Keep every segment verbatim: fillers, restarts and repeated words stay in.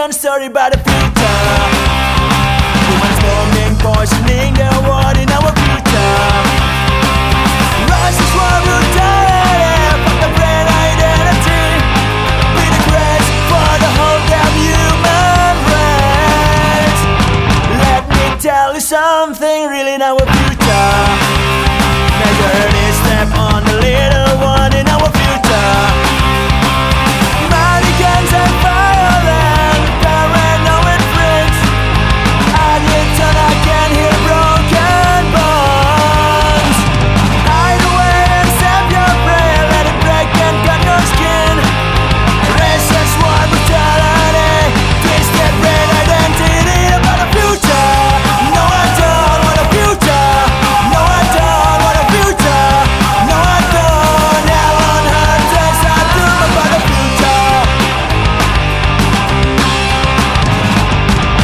broken story about the future. Humans bombing, poisoning the world in our future. Russia's war brutality, fuck the brand identity. Be the grace for the whole damn human race. Let me tell you something really in our future. Measure any step on the little one in our future. Mannequins and violence, paranoid freaks. I need turn, I can hear broken bones. Hide away and save your prey, let it break and cut your skin. Racist war brutality, twisted brain identity about the future. No, I don't want a future. No, I don't want a future. No, I don't. Hell on earth, there's a doom about the future.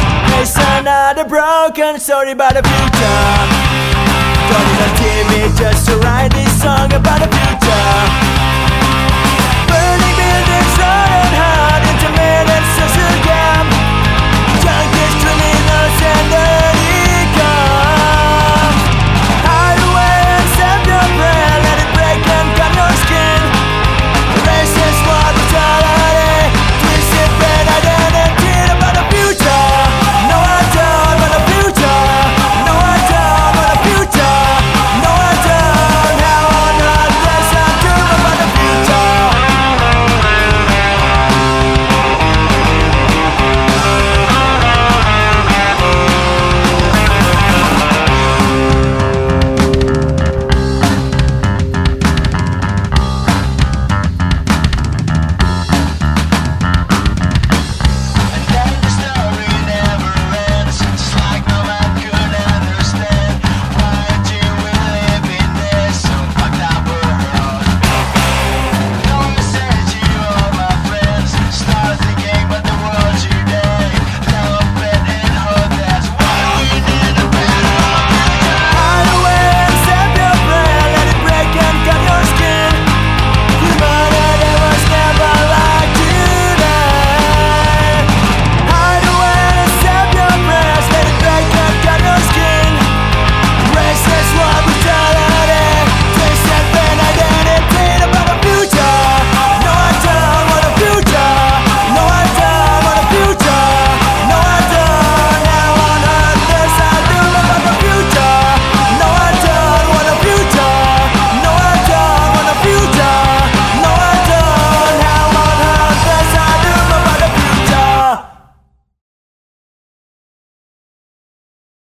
It's another broken story about the future. Turn on the T V, just